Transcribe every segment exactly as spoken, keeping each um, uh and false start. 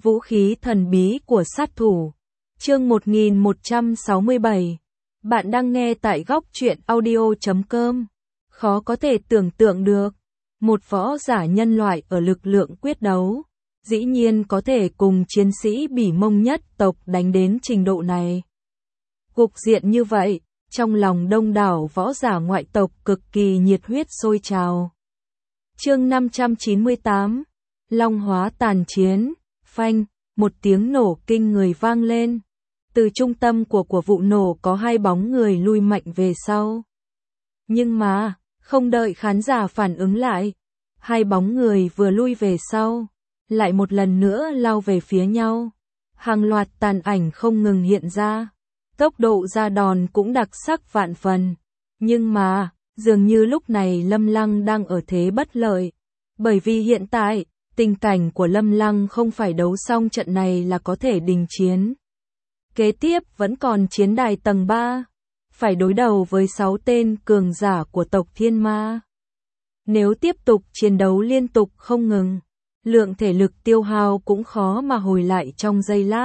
Vũ khí thần bí của sát thủ. Chương một nghìn một trăm sáu mươi bảy. Bạn đang nghe tại góc truyện audio chấm com. Khó có thể tưởng tượng được, một võ giả nhân loại ở lực lượng quyết đấu, dĩ nhiên có thể cùng chiến sĩ Bỉ Mông nhất tộc đánh đến trình độ này. Cục diện như vậy, trong lòng đông đảo võ giả ngoại tộc cực kỳ nhiệt huyết sôi trào. Chương năm trăm chín mươi tám. Long hóa tàn chiến. Phanh, một tiếng nổ kinh người vang lên. Từ trung tâm của của vụ nổ có hai bóng người lui mạnh về sau. Nhưng mà, không đợi khán giả phản ứng lại, hai bóng người vừa lui về sau, lại một lần nữa lao về phía nhau. Hàng loạt tàn ảnh không ngừng hiện ra, tốc độ ra đòn cũng đặc sắc vạn phần. Nhưng mà, dường như lúc này Lâm Lăng đang ở thế bất lợi, bởi vì hiện tại, tình cảnh của Lâm Lăng không phải đấu xong trận này là có thể đình chiến. Kế tiếp vẫn còn chiến đài tầng ba, phải đối đầu với sáu tên cường giả của tộc Thiên Ma. Nếu tiếp tục chiến đấu liên tục không ngừng, lượng thể lực tiêu hao cũng khó mà hồi lại trong giây lát.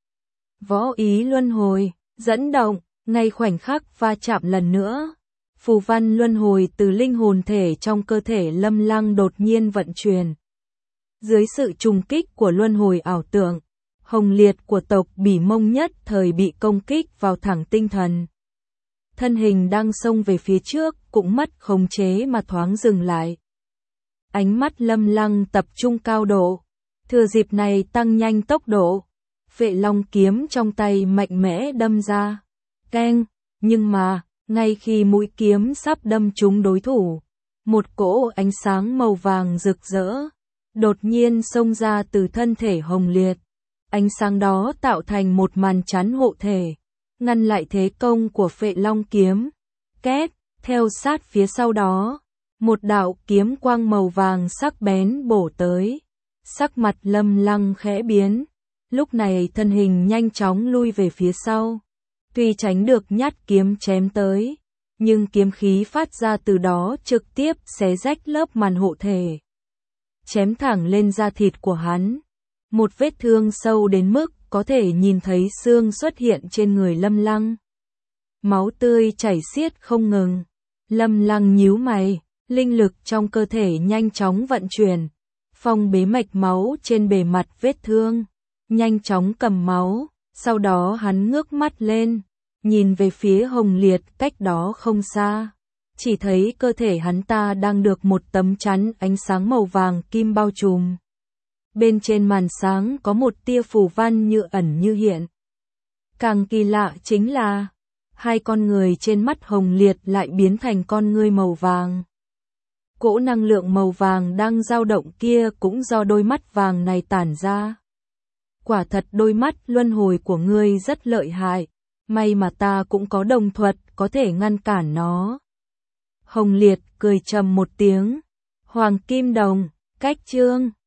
Võ ý luân hồi, dẫn động, ngay khoảnh khắc va chạm lần nữa. Phù văn luân hồi từ linh hồn thể trong cơ thể Lâm Lăng đột nhiên vận chuyển. Dưới sự trùng kích của luân hồi ảo tưởng, Hồng Liệt của tộc Bỉ Mông nhất thời bị công kích vào thẳng tinh thần. Thân hình đang xông về phía trước cũng mất khống chế mà thoáng dừng lại. Ánh mắt Lâm Lăng tập trung cao độ, thừa dịp này tăng nhanh tốc độ. Vệ long kiếm trong tay mạnh mẽ đâm ra. Keng, nhưng mà, ngay khi mũi kiếm sắp đâm trúng đối thủ, một cỗ ánh sáng màu vàng rực rỡ đột nhiên xông ra từ thân thể Hồng Liệt. Ánh sáng đó tạo thành một màn chắn hộ thể, ngăn lại thế công của Phệ Long kiếm. Két, theo sát phía sau đó, một đạo kiếm quang màu vàng sắc bén bổ tới. Sắc mặt Lâm Lăng khẽ biến, lúc này thân hình nhanh chóng lui về phía sau. Tuy tránh được nhát kiếm chém tới, nhưng kiếm khí phát ra từ đó trực tiếp xé rách lớp màn hộ thể, chém thẳng lên da thịt của hắn. Một vết thương sâu đến mức có thể nhìn thấy xương xuất hiện trên người Lâm Lăng. Máu tươi chảy xiết không ngừng. Lâm Lăng nhíu mày, linh lực trong cơ thể nhanh chóng vận chuyển, phong bế mạch máu trên bề mặt vết thương, nhanh chóng cầm máu. Sau đó hắn ngước mắt lên, nhìn về phía Hồng Liệt cách đó không xa. Chỉ thấy cơ thể hắn ta đang được một tấm chắn ánh sáng màu vàng kim bao trùm. Bên trên màn sáng có một tia phù văn như ẩn như hiện. Càng kỳ lạ chính là, hai con người trên mắt Hồng Liệt lại biến thành con ngươi màu vàng. Cỗ năng lượng màu vàng đang dao động kia cũng do đôi mắt vàng này tản ra. Quả thật đôi mắt luân hồi của ngươi rất lợi hại, may mà ta cũng có đồng thuật có thể ngăn cản nó. Hồng Liệt cười trầm một tiếng. Hoàng Kim Đồng, cách chương.